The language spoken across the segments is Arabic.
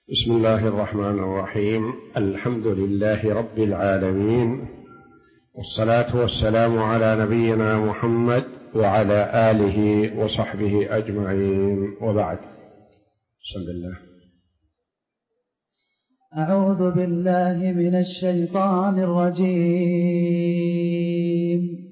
بسم الله الرحمن الرحيم. الحمد لله رب العالمين، والصلاة والسلام على نبينا محمد وعلى آله وصحبه أجمعين، وبعد. بسم الله. أعوذ بالله من الشيطان الرجيم.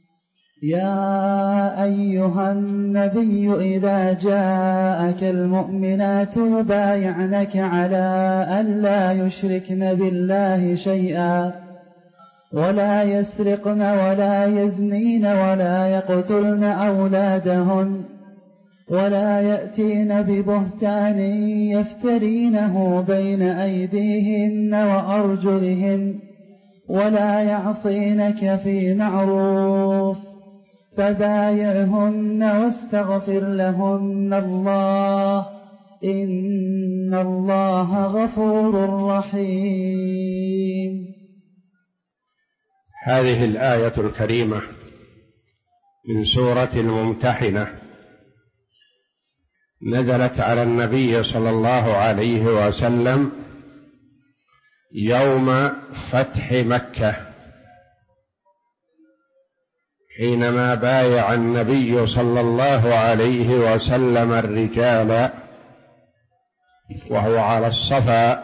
يا أيها النبي إذا جاءك المؤمنات يبايعنك على أن لا يشركن بالله شيئا ولا يسرقن ولا يزنين ولا يقتلن أولادهن ولا يأتين ببهتان يفترينه بين أيديهن وأرجلهن ولا يعصينك في معروف فبايعهن واستغفر لهن الله إن الله غفور رحيم. هذه الآية الكريمة من سورة الممتحنة نزلت على النبي صلى الله عليه وسلم يوم فتح مكة، حينما بايع النبي صلى الله عليه وسلم الرجال وهو على الصفا،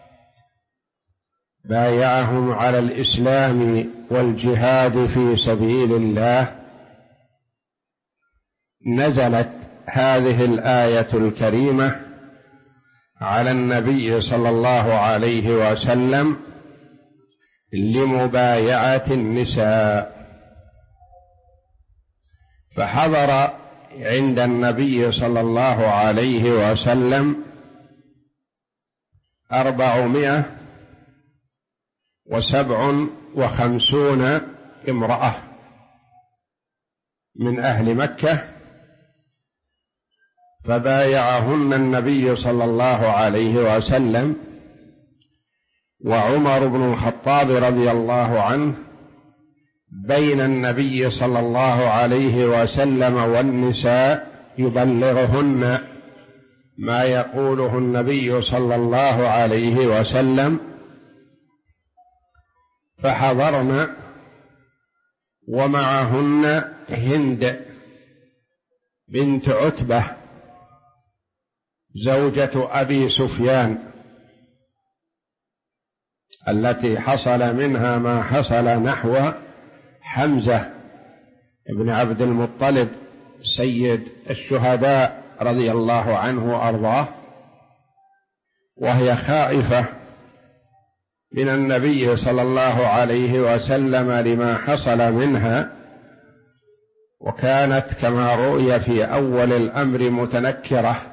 بايعهم على الإسلام والجهاد في سبيل الله. نزلت هذه الآية الكريمة على النبي صلى الله عليه وسلم لمبايعة النساء، فحضر عند النبي صلى الله عليه وسلم 457 امرأة من أهل مكة، فبايعهن النبي صلى الله عليه وسلم، وعمر بن الخطاب رضي الله عنه بين النبي صلى الله عليه وسلم والنساء يبلغهن ما يقوله النبي صلى الله عليه وسلم، فحضرن ومعهن هند بنت عتبة زوجة أبي سفيان التي حصل منها ما حصل نحو حمزة بن عبد المطلب سيد الشهداء رضي الله عنه وأرضاه، وهي خائفة من النبي صلى الله عليه وسلم لما حصل منها، وكانت كما رؤي في أول الأمر متنكرة،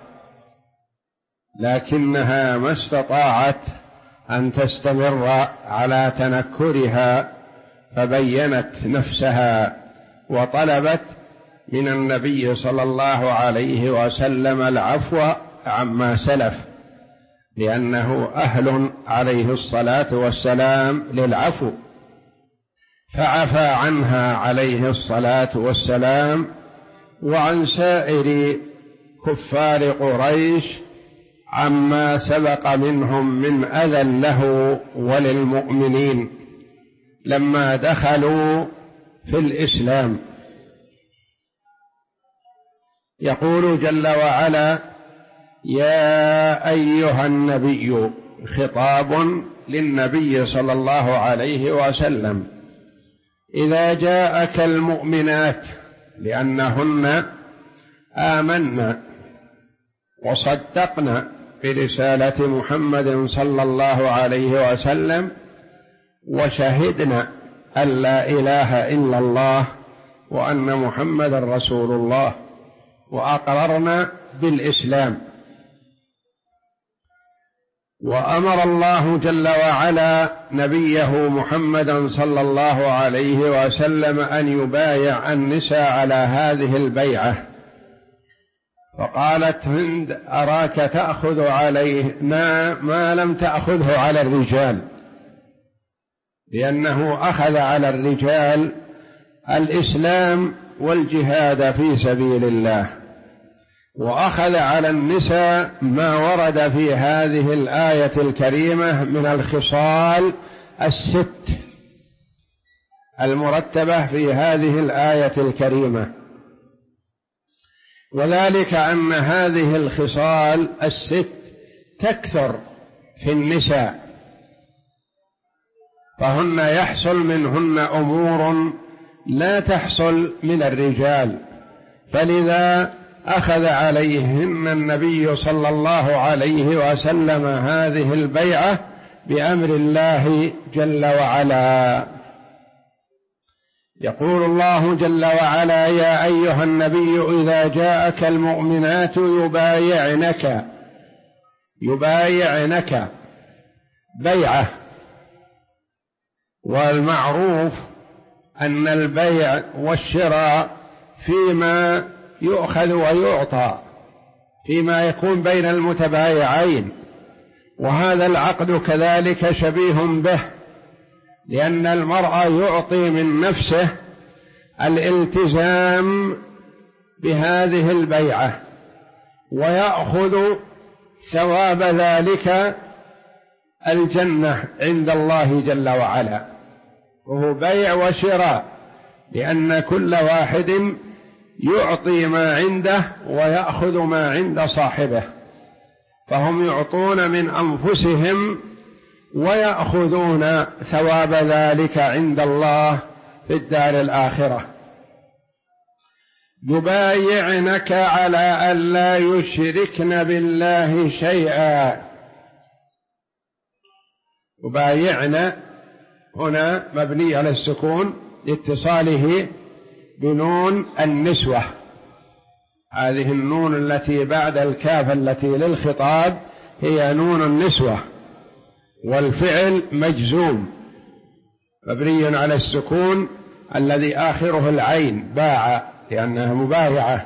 لكنها ما استطاعت أن تستمر على تنكرها، فبينت نفسها وطلبت من النبي صلى الله عليه وسلم العفو عما سلف، لأنه أهل عليه الصلاة والسلام للعفو، فعفى عنها عليه الصلاة والسلام وعن سائر كفار قريش عما سبق منهم من أذى له وللمؤمنين لما دخلوا في الإسلام. يقول جل وعلا: يا أيها النبي، خطاب للنبي صلى الله عليه وسلم، إذا جاءك المؤمنات، لأنهن آمن وصدقن برسالة محمد صلى الله عليه وسلم، وشهدنا أن لا إله إلا الله وأن محمد رسول الله، وأقررنا بالإسلام. وأمر الله جل وعلا نبيه محمدا صلى الله عليه وسلم أن يبايع النساء على هذه البيعة، فقالت هند: أراك تأخذ علينا ما لم تأخذه على الرجال، لأنه أخذ على الرجال الإسلام والجهاد في سبيل الله، وأخذ على النساء ما ورد في هذه الآية الكريمة من الخصال الست المرتبة في هذه الآية الكريمة، وذلك أن هذه الخصال الست تكثر في النساء، فهن يحصل منهن أمور لا تحصل من الرجال، فلذا أخذ عليهن النبي صلى الله عليه وسلم هذه البيعة بأمر الله جل وعلا. يقول الله جل وعلا: يا أيها النبي إذا جاءك المؤمنات يبايعنك بيعة. والمعروف أن البيع والشراء فيما يؤخذ ويعطى، فيما يكون بين المتبايعين، وهذا العقد كذلك شبيه به، لأن المرء يعطي من نفسه الالتزام بهذه البيعة ويأخذ ثواب ذلك الجنة عند الله جل وعلا، وهو بيع وشراء، لأن كل واحد يعطي ما عنده ويأخذ ما عند صاحبه، فهم يعطون من أنفسهم ويأخذون ثواب ذلك عند الله في الدار الآخرة. يبايعنك على أن لا يشركن بالله شيئا. يبايعن هنا مبني على السكون لاتصاله بنون النسوة، هذه النون التي بعد الكاف التي للخطاب هي نون النسوة، والفعل مجزوم مبني على السكون الذي آخره العين، باع، لأنها مبايعة.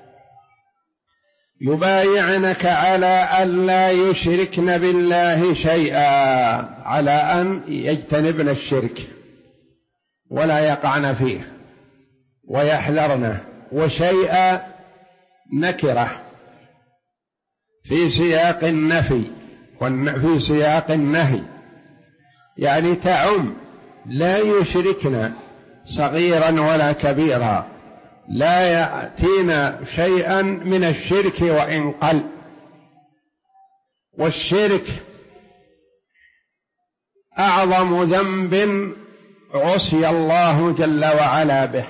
يبايعنك على أن لا يشركن بالله شيئا، على أن يجتنبن الشرك ولا يقعن فيه ويحذرنه. وشيئا نكرة في سياق النفي وفي سياق النهي، يعني تعم، لا يشركن صغيرا ولا كبيرا، لا يأتين شيئا من الشرك وإن قل. والشرك أعظم ذنب عصي الله جل وعلا به،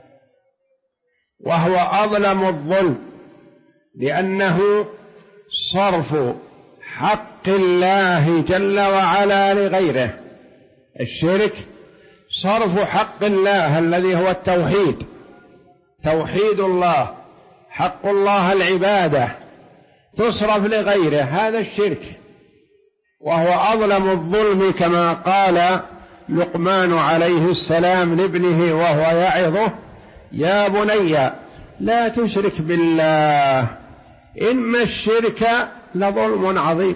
وهو أظلم الظلم، لأنه صرف حق الله جل وعلا لغيره. الشرك صرف حق الله الذي هو التوحيد، توحيد الله، حق الله العبادة، تصرف لغيره، هذا الشرك، وهو أظلم الظلم، كما قال لقمان عليه السلام لابنه وهو يعظه: يا بني لا تشرك بالله إن الشرك لظلم عظيم.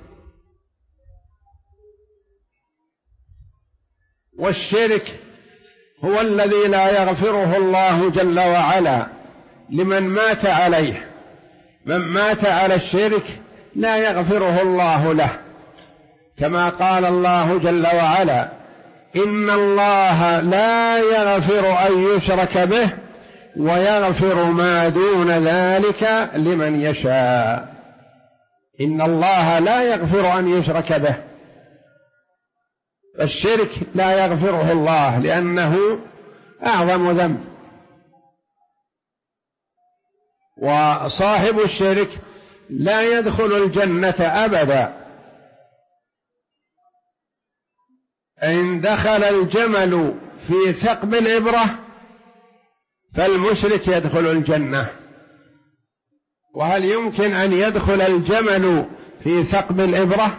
والشرك هو الذي لا يغفره الله جل وعلا لمن مات عليه، من مات على الشرك لا يغفره الله له، كما قال الله جل وعلا: إن الله لا يغفر أن يشرك به ويغفر ما دون ذلك لمن يشاء. إن الله لا يغفر أن يشرك به، الشرك لا يغفره الله لأنه أعظم ذنب، وصاحب الشرك لا يدخل الجنة أبدا. إن دخل الجمل في ثقب الإبرة فالمشرك يدخل الجنة، وهل يمكن أن يدخل الجمل في ثقب الإبرة؟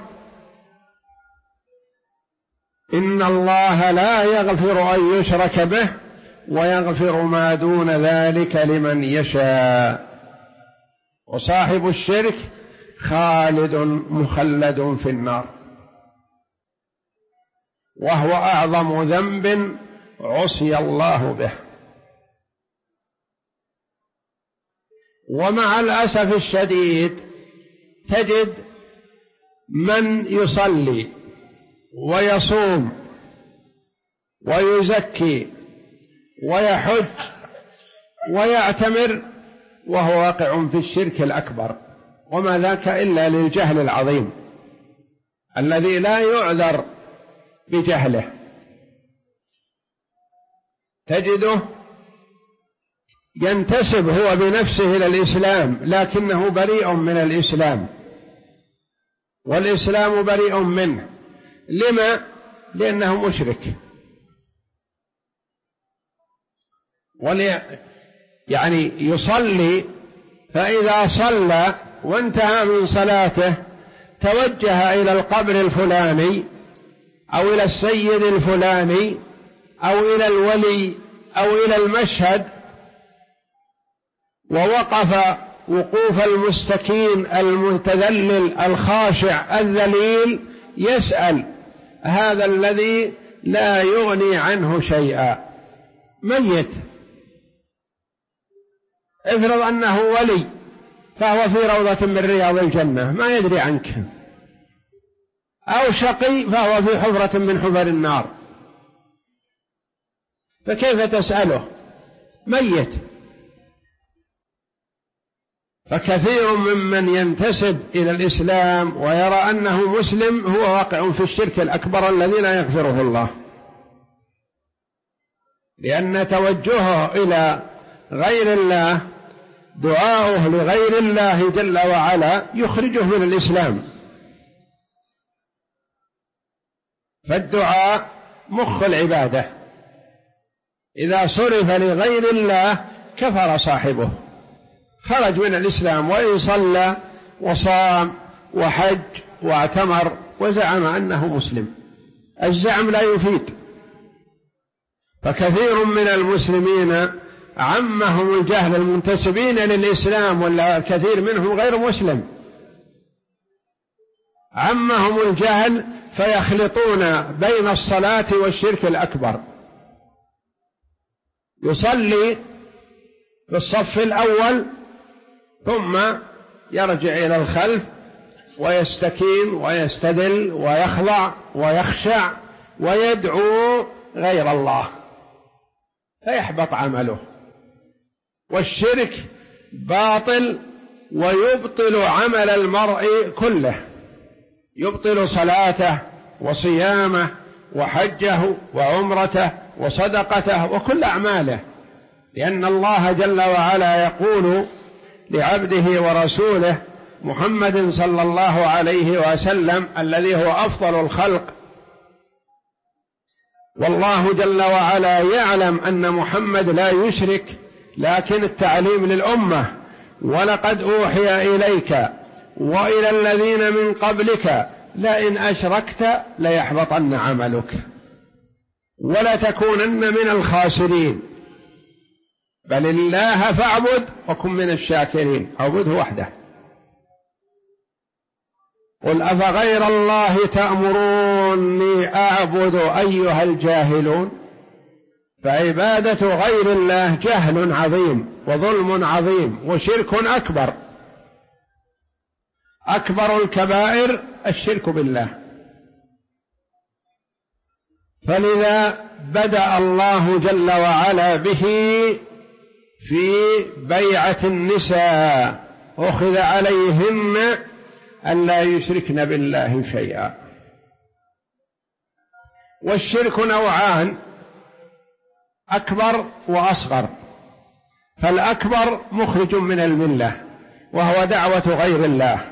إن الله لا يغفر أن يشرك به ويغفر ما دون ذلك لمن يشاء. وصاحب الشرك خالد مخلد في النار، وهو أعظم ذنب عصي الله به. ومع الأسف الشديد تجد من يصلي ويصوم ويزكي ويحج ويعتمر وهو واقع في الشرك الأكبر، وما ذاك إلا للجهل العظيم الذي لا يعذر بجهله. تجده ينتسب هو بنفسه إلى الإسلام لكنه بريء من الإسلام، والإسلام بريء منه. لما؟ لأنه مشرك. يعني يصلي، فإذا صلى وانتهى من صلاته توجه إلى القبر الفلاني أو إلى السيد الفلاني أو إلى الولي أو إلى المشهد، ووقف وقوف المستكين المتذلل الخاشع الذليل يسأل هذا الذي لا يغني عنه شيئا، ميت. افرض أنه ولي فهو في روضة من رياض الجنة ما يدري عنك، أو شقي فهو في حفرة من حفر النار، فكيف تسأله؟ ميت. فكثير ممن ينتسب إلى الإسلام ويرى أنه مسلم هو واقع في الشرك الأكبر الذي لا يغفره الله، لأن توجهه إلى غير الله، دعاؤه لغير الله جل وعلا يخرجه من الإسلام. فالدعاء مخ العبادة، إذا صرف لغير الله كفر صاحبه، خرج من الإسلام، وإن صلى وصام وحج واعتمر وزعم أنه مسلم. الزعم لا يفيد. فكثير من المسلمين عمهم الجهل، المنتسبين للإسلام ولا كثير منهم غير مسلم، عمهم الجهل فيخلطون بين الصلاة والشرك الأكبر. يصلي في الصف الأول ثم يرجع إلى الخلف ويستكين ويستدل ويخضع ويخشع ويدعو غير الله، فيحبط عمله. والشرك باطل ويبطل عمل المرء كله، يبطل صلاته وصيامه وحجه وعمرته وصدقته وكل أعماله، لأن الله جل وعلا يقول لعبده ورسوله محمد صلى الله عليه وسلم الذي هو أفضل الخلق، والله جل وعلا يعلم أن محمد لا يشرك، لكن التعليم للأمة: ولقد أوحي إليك وإلى الذين من قبلك لئن أشركت ليحبطن عملك ولتكونن من الخاسرين، بل الله فاعبد وكن من الشاكرين. اعبده وحده. قل أفغير الله تأمروني أعبد أيها الجاهلون. فعبادة غير الله جهل عظيم وظلم عظيم وشرك أكبر. أكبر الكبائر الشرك بالله. فلذا بدأ الله جل وعلا به في بيعة النساء، أخذ عليهن ألا يشركن بالله شيئا. والشرك نوعان: أكبر وأصغر. فالأكبر مخرج من الملة وهو دعوة غير الله،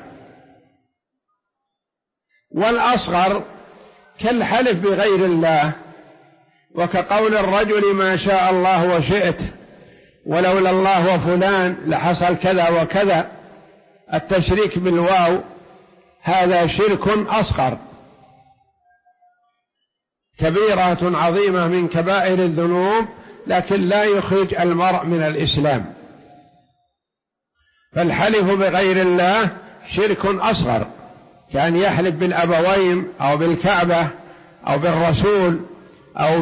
والأصغر كالحلف بغير الله، وكقول الرجل ما شاء الله وشئت ولولا الله وفلان لحصل كذا وكذا. التشريك بالواو هذا شرك أصغر، كبيرة عظيمة من كبائر الذنوب، لكن لا يخرج المرء من الإسلام. فالحلف بغير الله شرك أصغر، كأن يحلف بالأبوين أو بالكعبة أو بالرسول أو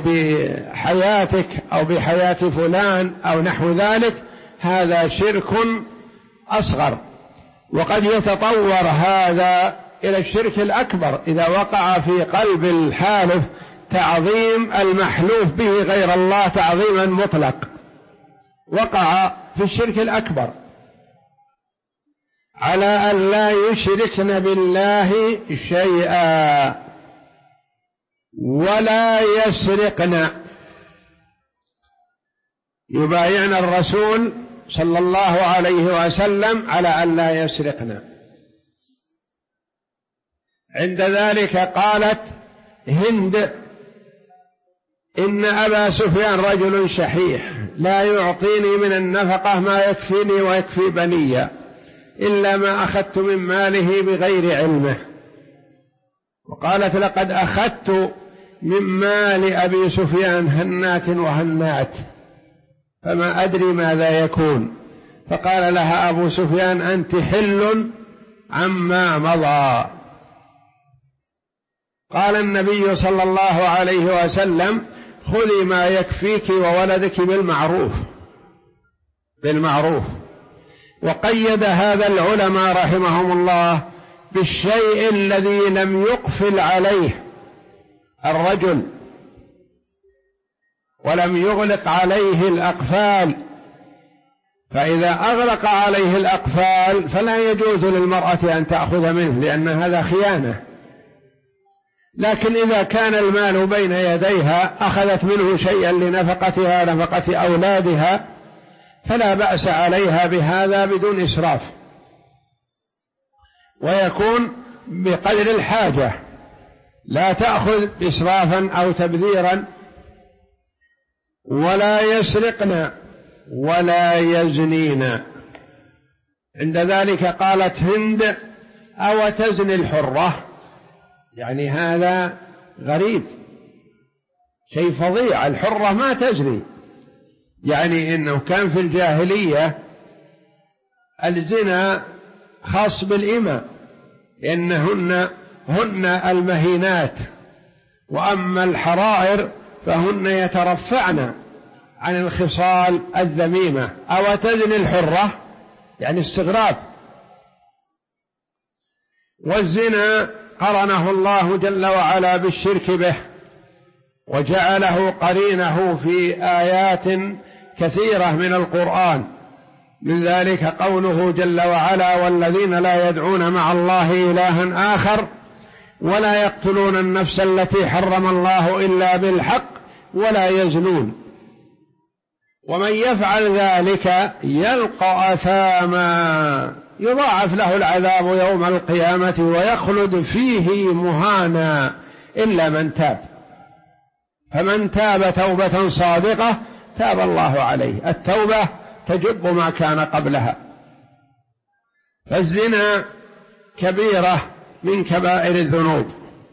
بحياتك أو بحياة فلان أو نحو ذلك. هذا شرك أصغر. وقد يتطور هذا إلى الشرك الأكبر إذا وقع في قلب الحالف تعظيم المحلوف به غير الله تعظيما مطلق، وقع في الشرك الأكبر. على أن لا يشركن بالله شيئا ولا يسرقن. يبايعن الرسول صلى الله عليه وسلم على أن لا يسرقن. عند ذلك قالت هند: إن أبا سفيان رجل شحيح لا يعطيني من النفقة ما يكفيني ويكفي بني إلا ما أخذت من ماله بغير علمه. وقالت: لقد أخذت من مال أبي سفيان هنات وهنات فما أدري ماذا يكون. فقال لها أبو سفيان: أنت حل عما مضى. قال النبي صلى الله عليه وسلم: خذي ما يكفيك وولدك بالمعروف. وقيد هذا العلماء رحمهم الله بالشيء الذي لم يقفل عليه الرجل ولم يغلق عليه الأقفال، فإذا أغلق عليه الأقفال فلا يجوز للمرأة أن تأخذ منه لأن هذا خيانة. لكن إذا كان المال بين يديها أخذت منه شيئا لنفقتها نفقة أولادها فلا بأس عليها بهذا بدون إسراف، ويكون بقدر الحاجة، لا تأخذ إسرافا أو تبذيرا. ولا يسرقن ولا يزنين. عند ذلك قالت هند: أو تزني الحرة؟ يعني هذا غريب، شيء فظيع، الحرة ما تزني. يعني إنه كان في الجاهلية الزنا خاص بالإماء هن المهينات، وأما الحرائر فهن يترفعن عن الخصال الذميمة. أو تزني الحرة يعني استغراب. والزنا قرنه الله جل وعلا بالشرك به وجعله قرينه في آيات كثيرة من القرآن، من ذلك قوله جل وعلا: والذين لا يدعون مع الله إلها آخر ولا يقتلون النفس التي حرم الله إلا بالحق ولا يزنون ومن يفعل ذلك يلقى أثاما يضاعف له العذاب يوم القيامة ويخلد فيه مهانا إلا من تاب. فمن تاب توبة صادقة تاب الله عليه. التوبة تجب ما كان قبلها. فالزنا كبيرة من كبائر الذنوب،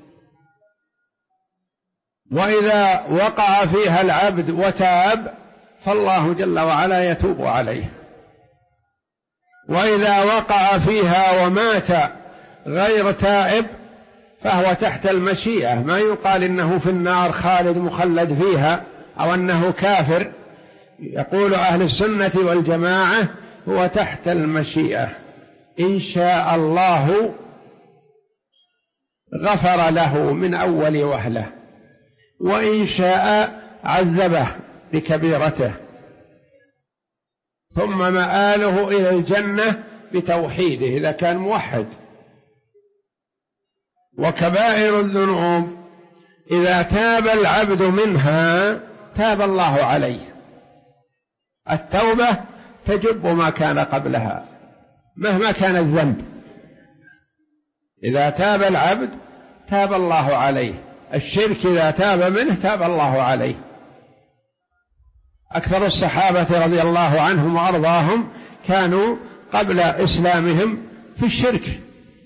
وإذا وقع فيها العبد وتاب فالله جل وعلا يتوب عليه. وإذا وقع فيها ومات غير تائب فهو تحت المشيئة، ما يقال إنه في النار خالد مخلد فيها أو أنه كافر. يقول أهل السنة والجماعة هو تحت المشيئة، إن شاء الله غفر له من أول وهلة، وإن شاء عذبه بكبيرته، ثم مآله إلى الجنة بتوحيده إذا كان موحد. وكبائر الذنوب إذا تاب العبد منها تاب الله عليه. التوبة تجب ما كان قبلها مهما كان الذنب. إذا تاب العبد تاب الله عليه. الشرك إذا تاب منه تاب الله عليه. أكثر الصحابة رضي الله عنهم وأرضاهم كانوا قبل إسلامهم في الشرك،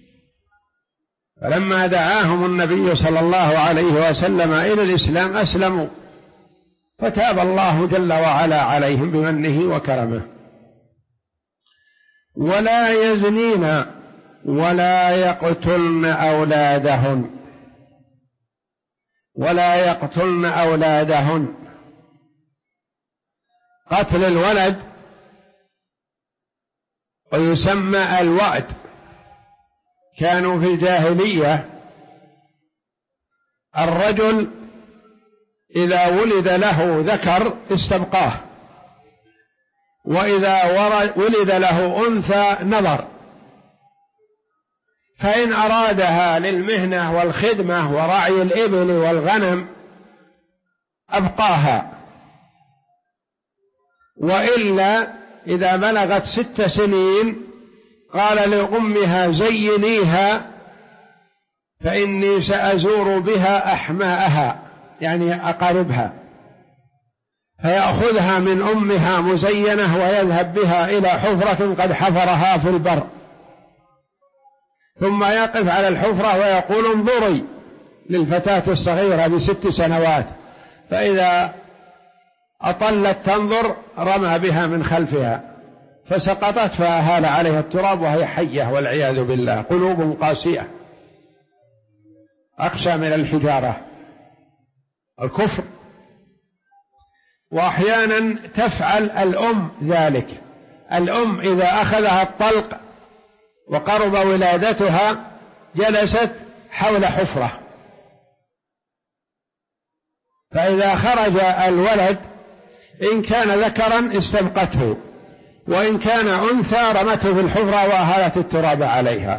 فلما دعاهم النبي صلى الله عليه وسلم إلى الإسلام أسلموا، فتاب الله جل وعلا عليهم بمنه وكرمه. ولا يزنين ولا يقتلن أولادهن. ولا يقتلن أولادهن. قتل الولد ويسمى الوأد. كانوا في الجاهلية الرجل إذا ولد له ذكر استبقاه، وإذا ولد له أنثى نظر، فإن أرادها للمهنة والخدمة ورعي الإبل والغنم أبقاها، وإلا إذا بلغت 6 سنين قال لأمها زينيها فإني سأزور بها أحماءها، يعني أقاربها، فيأخذها من أمها مزينة ويذهب بها إلى حفرة قد حفرها في البر، ثم يقف على الحفرة ويقول انظري للفتاة الصغيرة ب6 سنوات، فإذا أطلت تنظر رمى بها من خلفها فسقطت فأهال عليها التراب وهي حية والعياذ بالله. قلوب قاسية أقسى من الحجارة، الكفر. وأحيانا تفعل الأم ذلك، الأم إذا أخذها الطلق وقرب ولادتها جلست حول حفرة، فإذا خرج الولد إن كان ذكرا استبقته، وإن كان أنثى رمته في الحفرة وأهالت التراب عليها.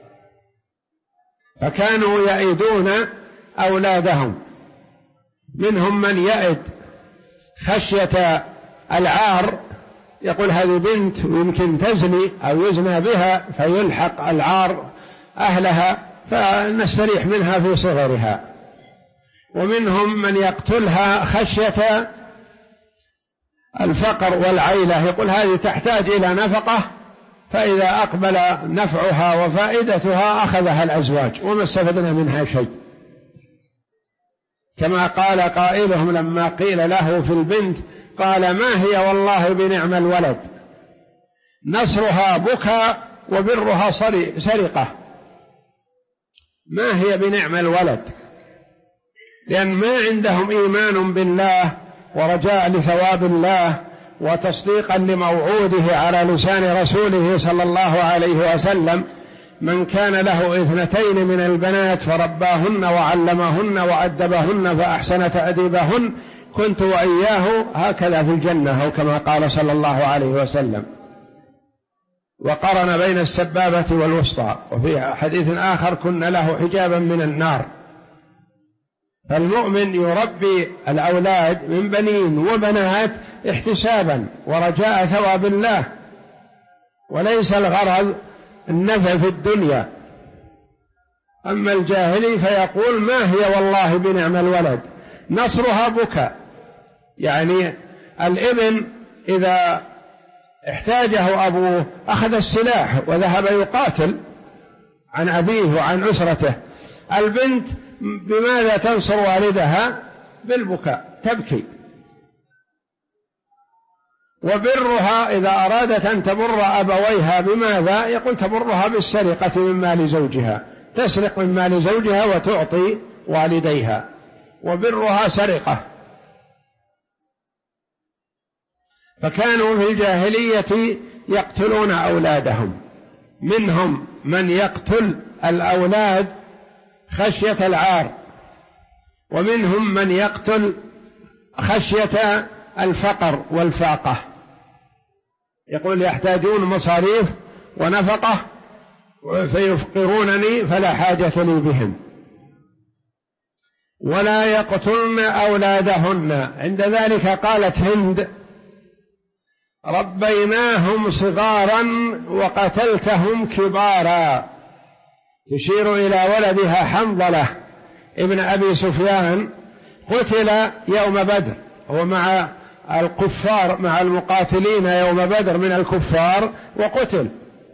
فكانوا يئدون أولادهم، منهم من يئد خشية العار، يقول هذه بنت يمكن تزني أو يزنى بها فيلحق العار أهلها فنستريح منها في صغرها، ومنهم من يقتلها خشية الفقر والعيلة، يقول هذه تحتاج إلى نفقة، فإذا أقبل نفعها وفائدتها أخذها الأزواج وما استفدنا منها شيء. كما قال قائلهم لما قيل له في البنت قال ما هي والله بنعم الولد، نصرها بكى وبرها سرقة. ما هي بنعم الولد، لأن ما عندهم إيمان بالله ورجاء لثواب الله وتصديقا لموعوده على لسان رسوله صلى الله عليه وسلم: من كان له 2 من البنات فرباهن وعلمهن وأدبهن فأحسن تأديبهن كنت وإياه هكذا في الجنة، أو كما قال صلى الله عليه وسلم. وقرن بين السبابة والوسطى، وفي حديث آخر كن له حجابا من النار. فالمؤمن يربي الأولاد من بنين وبنات احتسابا ورجاء ثواب الله، وليس الغرض النفع في الدنيا. أما الجاهلي فيقول ما هي والله بنعم الولد، نصرها بكى، يعني الابن إذا احتاجه أبوه أخذ السلاح وذهب يقاتل عن أبيه وعن أسرته. البنت بماذا تنصر والدها؟ بالبكاء، تبكي. وبرها إذا أرادت أن تبر أبويها بماذا؟ يقول تبرها بالسرقة من مال زوجها، تسرق من مال زوجها وتعطي والديها، وبرها سرقة. فكانوا في الجاهلية يقتلون أولادهم، منهم من يقتل الأولاد خشية العار، ومنهم من يقتل خشية الفقر والفاقة، يقول يحتاجون مصاريف ونفقة فيفقرونني فلا حاجة لي بهم. ولا يقتلن أولادهن. عند ذلك قالت هند: ربيناهم صغارا وقتلتهم كبارا، تشير إلى ولدها حنظلة ابن أبي سفيان، قتل يوم بدر، هو مع الكفار مع المقاتلين يوم بدر من الكفار وقتل.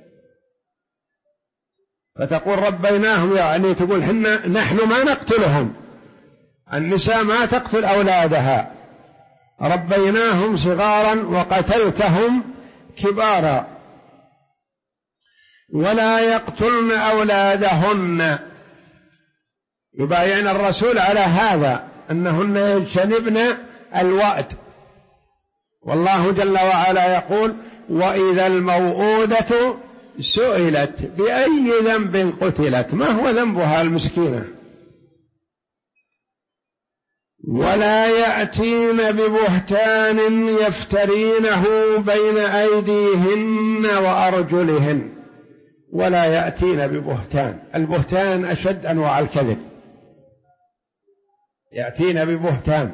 فتقول ربيناهم، يعني تقول نحن ما نقتلهم، النساء ما تقتل أولادها، ربيناهم صغارا وقتلتهم كبارا. ولا يقتلن أولادهن، يبايعن الرسول على هذا أنهن يجتنبن الوأد. والله جل وعلا يقول: وإذا الموءودة سئلت بأي ذنب قتلت، ما هو ذنبها المسكينة؟ ولا يأتين ببهتان يفترينه بين أيديهن وأرجلهن. ولا يأتين ببهتان، البهتان أشد أنواع الكذب، يأتين ببهتان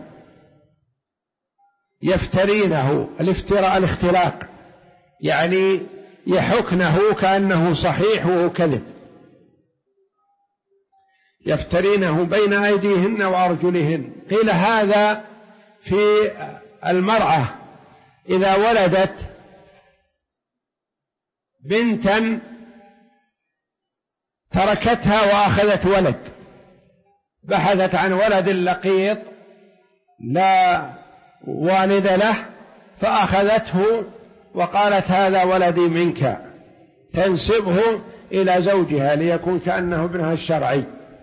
يفترينه، الافتراء الاختلاق، يعني يحكنه كأنه صحيح وهو كذب. يفترينه بين أيديهن وأرجلهن. قيل هذا في المرأة إذا ولدت بنتا تركتها وأخذت ولد، بحثت عن ولد لقيط لا والد له فأخذته وقالت هذا ولدي منك، تنسبه إلى زوجها ليكون كأنه ابنها الشرعي.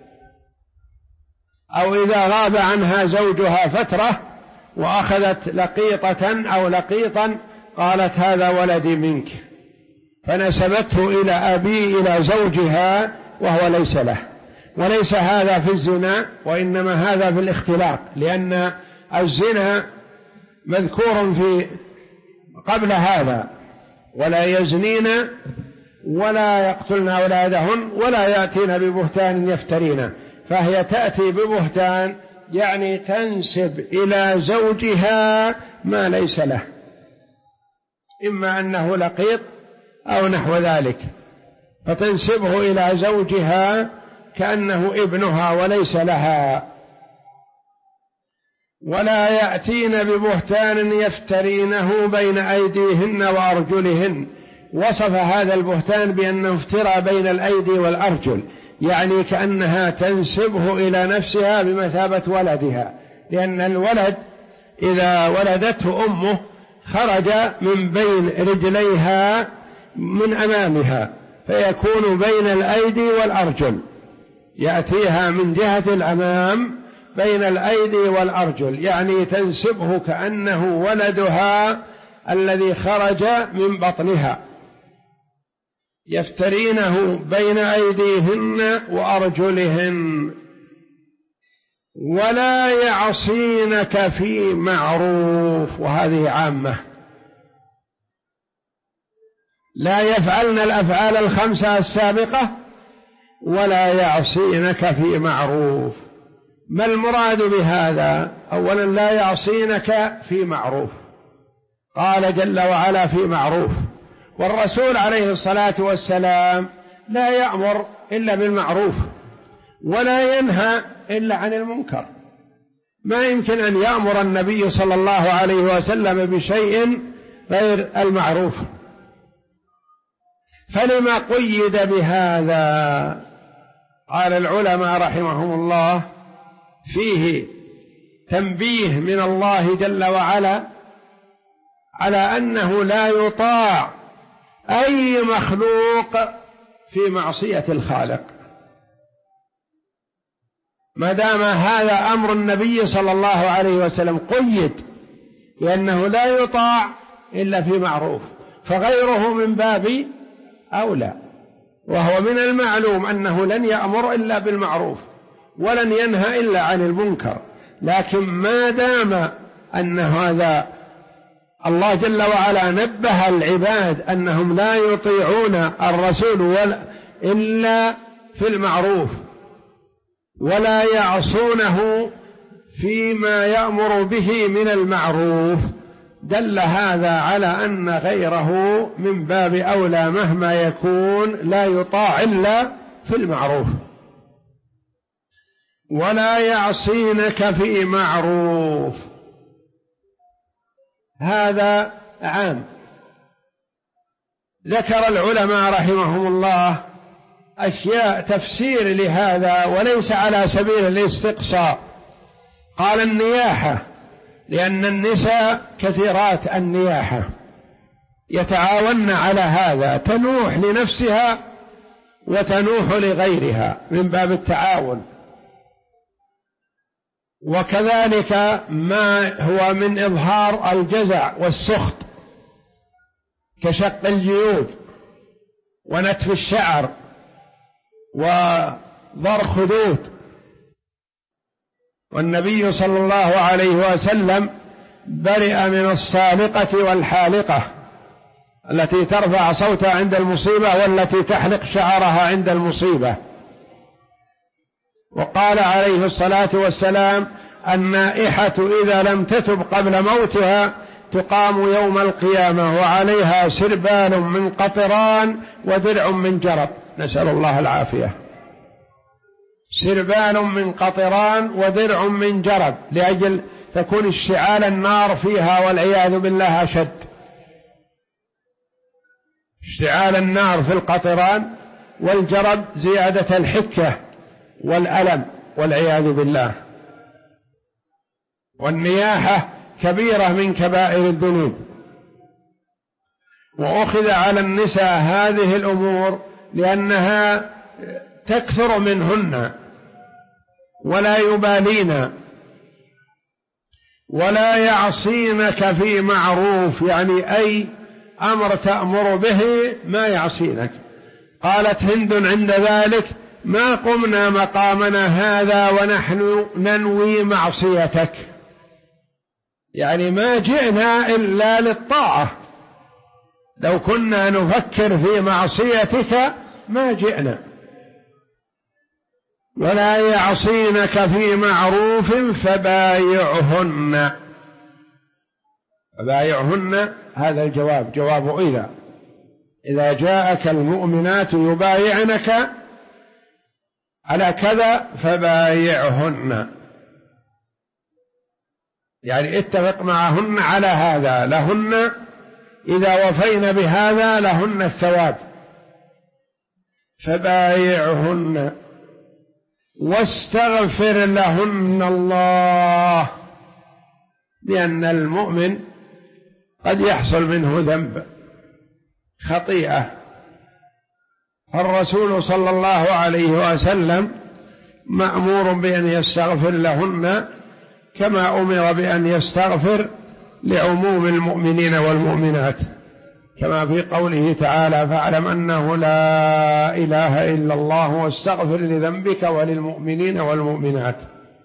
أو إذا غاب عنها زوجها فترة وأخذت لقيطة أو لقيطا قالت هذا ولدي منك، فنسبته إلى أبي إلى زوجها وهو ليس له. وليس هذا في الزنا، وإنما هذا في الاختلاق، لأن الزنا مذكور في قبل هذا: ولا يزنين ولا يقتلن أولادهن ولا يأتين ببهتان يفترينه. فهي تأتي ببهتان يعني تنسب إلى زوجها ما ليس له، إما أنه لقيط أو نحو ذلك، فتنسبه إلى زوجها كأنه ابنها وليس لها. ولا يأتين ببهتان يفترينه بين أيديهن وأرجلهن. وصف هذا البهتان بأنه افترى بين الأيدي والأرجل، يعني كأنها تنسبه إلى نفسها بمثابة ولدها، لأن الولد إذا ولدته أمه خرج من بين رجليها من أمامها، فيكون بين الأيدي والأرجل، يأتيها من جهة الأمام بين الأيدي والأرجل، يعني تنسبه كأنه ولدها الذي خرج من بطنها. يفترينه بين أيديهن وأرجلهن. ولا يعصينك في معروف، وهذه عامة، لا يفعلن الأفعال الخمسة السابقة ولا يعصينك في معروف. ما المراد بهذا؟ أولا لا يعصينك في معروف، قال جل وعلا في معروف، والرسول عليه الصلاة والسلام لا يأمر إلا بالمعروف ولا ينهى إلا عن المنكر. ما يمكن أن يأمر النبي صلى الله عليه وسلم بشيء غير المعروف، فلما قيد بهذا؟ قال العلماء رحمهم الله فيه تنبيه من الله جل وعلا على أنه لا يطاع أي مخلوق في معصية الخالق، ما دام هذا أمر النبي صلى الله عليه وسلم قيد لأنه لا يطاع إلا في معروف، فغيره من باب أولى. وهو من المعلوم أنه لن يأمر إلا بالمعروف ولن ينهى إلا عن المنكر، لكن ما دام أن هذا الله جل وعلا نبه العباد أنهم لا يطيعون الرسول إلا في المعروف ولا يعصونه فيما يأمر به من المعروف، دل هذا على أن غيره من باب أولى مهما يكون لا يطاع إلا في المعروف. ولا يعصينك في معروف، هذا عام. ذكر العلماء رحمهم الله أشياء تفسير لهذا وليس على سبيل الاستقصاء. قال النياحة، لأن النساء كثيرات النياحة يتعاون على هذا، تنوح لنفسها وتنوح لغيرها من باب التعاون. وكذلك ما هو من إظهار الجزع والسخط كشق الجيوب ونتف الشعر وضر خدود. والنبي صلى الله عليه وسلم برئ من الصالقة والحالقة التي ترفع صوتها عند المصيبة والتي تحلق شعرها عند المصيبة. وقال عليه الصلاة والسلام: النائحة إذا لم تتب قبل موتها تقام يوم القيامة وعليها سربال من قطران ودرع من جرب. نسأل الله العافية. سربال من قطران ودرع من جرب، لأجل تكون اشتعال النار فيها والعياذ بالله أشد. اشتعال النار في القطران والجرب زيادة الحكة والألم والعياذ بالله. والنياحة كبيرة من كبائر الذنوب. وأخذ على النساء هذه الأمور لأنها تكثر منهن ولا يبالين ولا يعصينك في معروف، يعني أي أمر تأمر به ما يعصينك. قالت هند عند ذلك: ما قمنا مقامنا هذا ونحن ننوي معصيتك، يعني ما جئنا إلا للطاعة، لو كنا نفكر في معصيتك ما جئنا. ولا يعصينك في معروف فبايعهن. فبايعهن هذا الجواب، جواب إذا جاءك المؤمنات يبايعنك على كذا فبايعهن، يعني اتفق معهن على هذا، لهن إذا وفين بهذا لهن الثواب. فبايعهن واستغفر لهن الله، لأن المؤمن قد يحصل منه ذنب خطيئة، فالرسول صلى الله عليه وسلم مأمور بأن يستغفر لهن كما أمر بأن يستغفر لعموم المؤمنين والمؤمنات، كما في قوله تعالى: فاعلم أنه لا إله إلا الله واستغفر لذنبك وللمؤمنين والمؤمنات.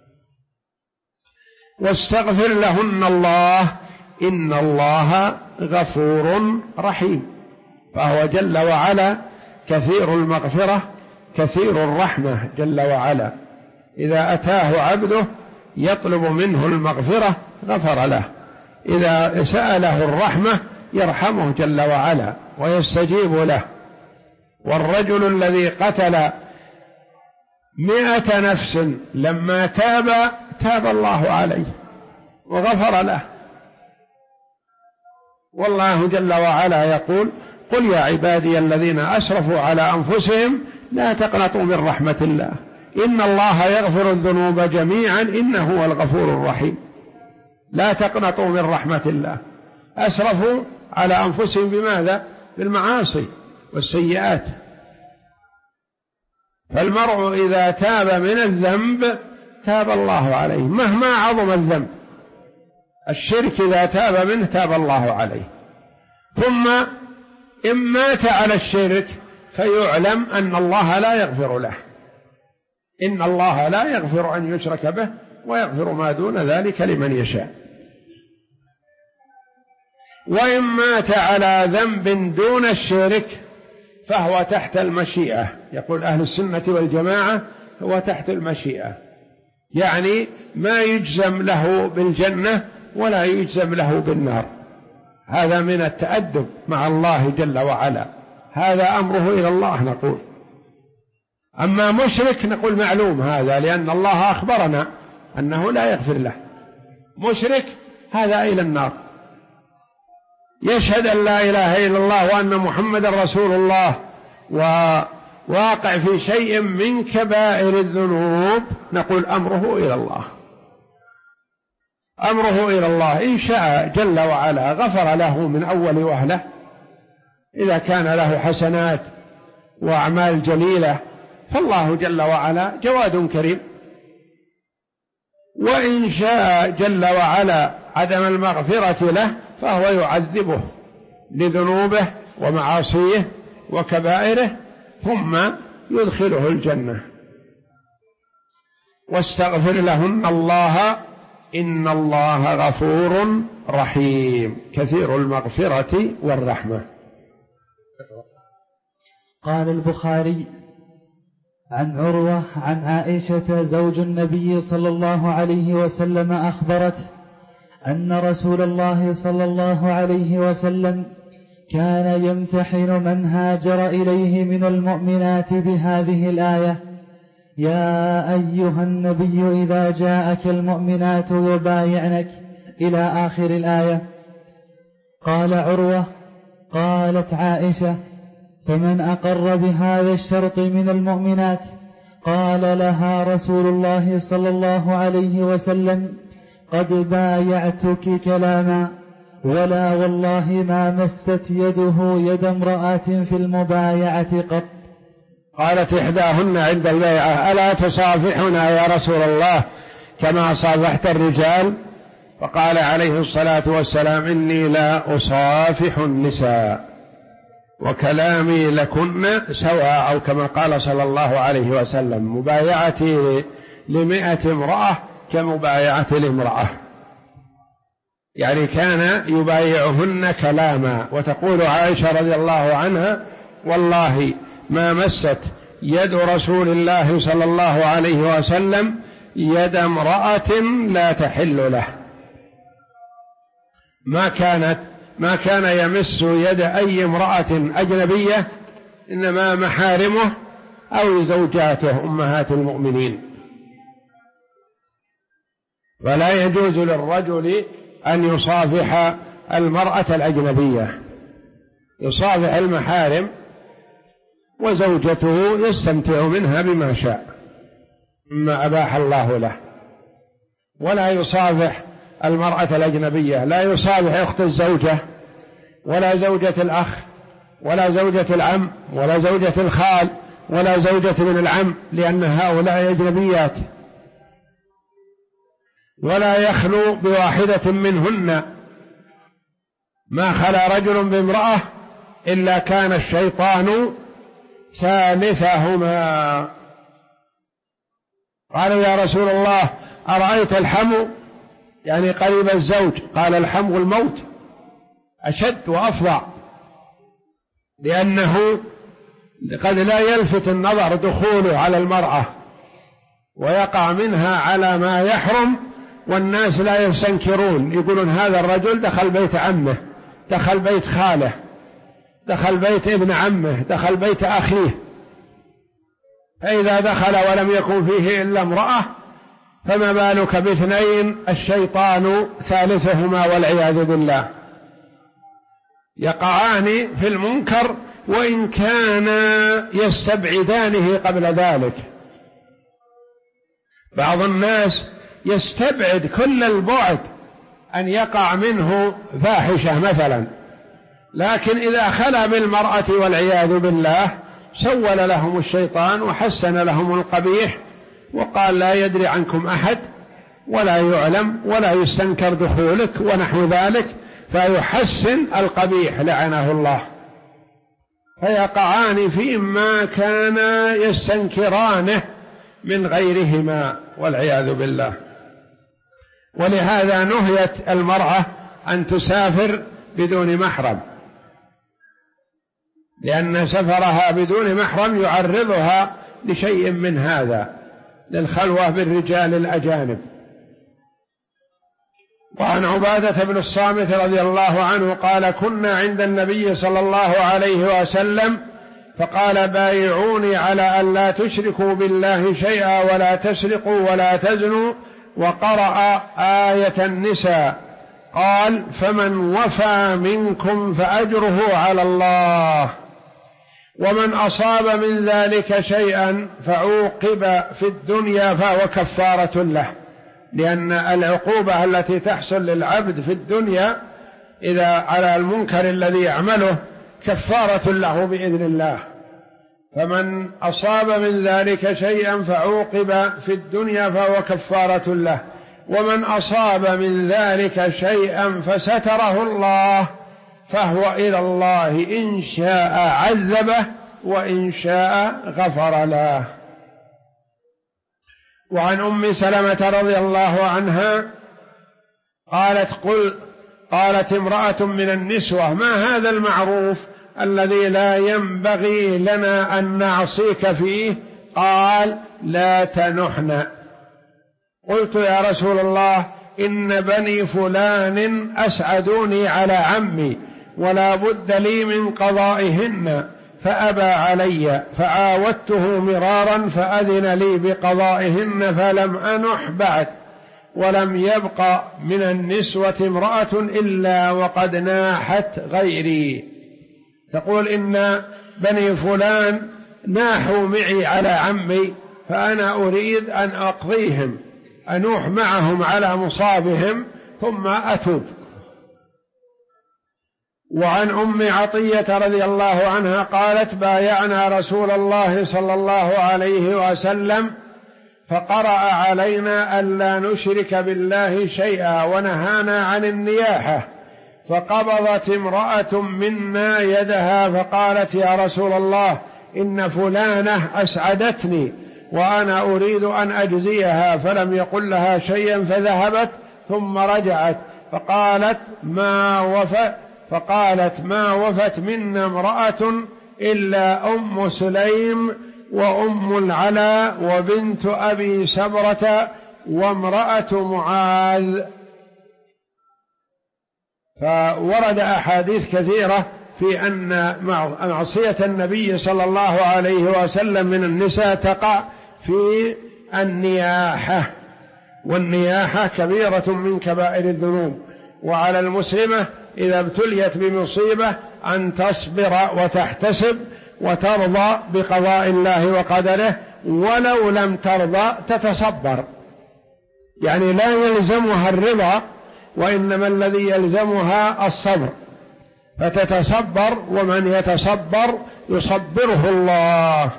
واستغفر لهن الله إن الله غفور رحيم، فهو جل وعلا كثير المغفرة كثير الرحمة جل وعلا. إذا أتاه عبده يطلب منه المغفرة غفر له، إذا سأله الرحمة يرحمه جل وعلا ويستجيب له. والرجل الذي قتل 100 نفس لما تاب الله عليه وغفر له. والله جل وعلا يقول: قل يا عبادي الذين أسرفوا على أنفسهم لا تقنطوا من رحمة الله إن الله يغفر الذنوب جميعا إنه هو الغفور الرحيم. لا تقنطوا من رحمة الله. أسرفوا على أنفسهم بماذا؟ بالمعاصي والسيئات. فالمرء إذا تاب من الذنب تاب الله عليه مهما عظم الذنب. الشرك إذا تاب منه تاب الله عليه. ثم إن مات على الشرك فيعلم أن الله لا يغفر له، إن الله لا يغفر أن يشرك به ويغفر ما دون ذلك لمن يشاء. وإن مات على ذنب دون الشرك فهو تحت المشيئة. يقول أهل السنة والجماعة هو تحت المشيئة، يعني ما يجزم له بالجنة ولا يجزم له بالنار. هذا من التأدب مع الله جل وعلا، هذا أمره إلى الله نقول. أما مشرك نقول معلوم هذا، لأن الله أخبرنا أنه لا يغفر له. مشرك هذا إلى النار. يشهد أن لا إله إلا الله وأن محمد رسول الله وواقع في شيء من كبائر الذنوب نقول أمره إلى الله، أمره إلى الله. إن شاء جل وعلا غفر له من أول وهلة إذا كان له حسنات وأعمال جليلة، فالله جل وعلا جواد كريم. وإن شاء جل وعلا عدم المغفرة له فهو يعذبه لذنوبه ومعاصيه وكبائره ثم يدخله الجنة. واستغفر لهن الله إن الله غفور رحيم كثير المغفرة والرحمة. قال البخاري عن عروة عن عائشة زوج النبي صلى الله عليه وسلم أخبرته أن رسول الله صلى الله عليه وسلم كان يمتحن من هاجر إليه من المؤمنات بهذه الآية: يا أيها النبي إذا جاءك المؤمنات يبايعنك إلى آخر الآية. قال عروة: قالت عائشة: فمن أقر بهذا الشرط من المؤمنات؟ قال لها رسول الله صلى الله عليه وسلم: قد بايعتك كلاما، ولا والله ما مست يده يد امرأة في المبايعة قط. قالت إحداهن عند البيعة: ألا تصافحنا يا رسول الله كما صافحت الرجال؟ فقال عليه الصلاة والسلام: إني لا أصافح النساء وكلامي لكن سواء، أو كما قال صلى الله عليه وسلم: مبايعتي ل100 امرأة كمبايعة الامرأة. يعني كان يبايعهن كلاما. وتقول عائشة رضي الله عنها: والله ما مست يد رسول الله صلى الله عليه وسلم يد امرأة لا تحل له. ما كان يمس يد أي امرأة أجنبية، إنما محارمه أو زوجاته أمهات المؤمنين. فلا يجوز للرجل أن يصافح المرأة الأجنبية، يصافح المحارم، وزوجته يستمتع منها بما شاء مما أباح الله له. ولا يصافح المرأة الأجنبية، لا يصافح أخت الزوجة ولا زوجة الأخ ولا زوجة العم ولا زوجة الخال ولا زوجة من العم، لأن هؤلاء أجنبيات. ولا يخلو بواحدة منهن، ما خلا رجل بامرأة إلا كان الشيطان ثالثهما. قالوا: يا رسول الله أرأيت الحمو، يعني قريب الزوج؟ قال: الحمو الموت أشد وأفظع، لأنه قد لا يلفت النظر دخوله على المرأة ويقع منها على ما يحرم، والناس لا يستنكرون، يقولون: هذا الرجل دخل بيت عمه، دخل بيت خاله، دخل بيت ابن عمه، دخل بيت أخيه. فإذا دخل ولم يكن فيه إلا امرأة، فما بالك باثنين الشيطان ثالثهما والعياذ بالله. يقعان في المنكر وإن كان يستبعدانه قبل ذلك. بعض الناس يستبعد كل البعد أن يقع منه فاحشة مثلا، لكن إذا خلا بالمرأة والعياذ بالله سول لهم الشيطان وحسن لهم القبيح، وقال: لا يدري عنكم أحد ولا يعلم ولا يستنكر دخولك ونحو ذلك، فيحسن القبيح لعنه الله. فيقعان فيما كان يستنكرانه من غيرهما والعياذ بالله. ولهذا نهيت المرأة أن تسافر بدون محرم، لأن سفرها بدون محرم يعرضها لشيء من هذا، للخلوة بالرجال الأجانب. وعن عبادة بن الصامت رضي الله عنه قال: كنا عند النبي صلى الله عليه وسلم فقال: بايعوني على أن لا تشركوا بالله شيئا ولا تسرقوا ولا تزنوا، وقرأ آية النساء. قال: فمن وفى منكم فأجره على الله، ومن أصاب من ذلك شيئا فعوقب في الدنيا فهو كفارة له، لأن العقوبة التي تحصل للعبد في الدنيا إذا على المنكر الذي يعمله كفارة له بإذن الله. فمن أصاب من ذلك شيئا فعوقب في الدنيا فهو كفارة له، ومن أصاب من ذلك شيئا فستره الله فهو إلى الله إن شاء عذبه وإن شاء غفر له. وعن أم سلمة رضي الله عنها قالت امرأة من النسوة: ما هذا المعروف الذي لا ينبغي لنا أن نعصيك فيه؟ قال: لا تنحن. قلت: يا رسول الله، إن بني فلان أسعدوني على عمي ولا بد لي من قضائهن، فأبى علي، فعاودته مرارا فأذن لي بقضائهن، فلم أنح بعد، ولم يبق من النسوة امرأة إلا وقد ناحت غيري. تقول: إن بني فلان ناحوا معي على عمي، فأنا أريد أن أقضيهم، أنوح معهم على مصابهم ثم أتوب. وعن أم عطية رضي الله عنها قالت: بايعنا رسول الله صلى الله عليه وسلم فقرأ علينا ألا نشرك بالله شيئا ونهانا عن النياحة، فقبضت امرأة منا يدها فقالت: يا رسول الله، إن فلانة أسعدتني وأنا أريد أن أجزيها، فلم يقل لها شيئا، فذهبت ثم رجعت فقالت: ما وفت منا امرأة إلا أم سليم وأم العلاء وبنت أبي سبرة وامرأة معاذ. فورد أحاديث كثيرة في أن معصية النبي صلى الله عليه وسلم من النساء تقع في النياحة، والنياحة كبيرة من كبائر الذنوب. وعلى المسلمة إذا ابتليت بمصيبة أن تصبر وتحتسب وترضى بقضاء الله وقدره، ولو لم ترضى تتصبر، يعني لا يلزمها الرضا، وإنما الذي يلزمها الصبر، فتتصبر، ومن يتصبر يصبره الله.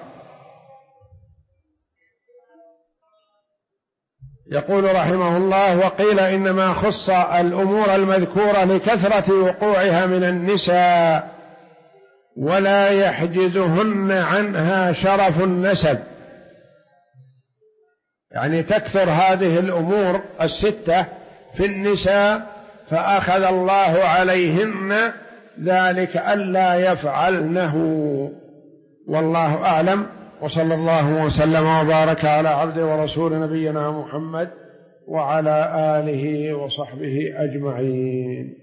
يقول رحمه الله: وقيل إنما خص الأمور المذكورة لكثرة وقوعها من النساء ولا يحجزهن عنها شرف النسب، يعني تكثر هذه الأمور الستة في النساء، فأخذ الله عليهن ذلك ألا يفعلنه. والله أعلم، وصلى الله وسلم وبارك على عبده ورسول نبينا محمد وعلى آله وصحبه أجمعين.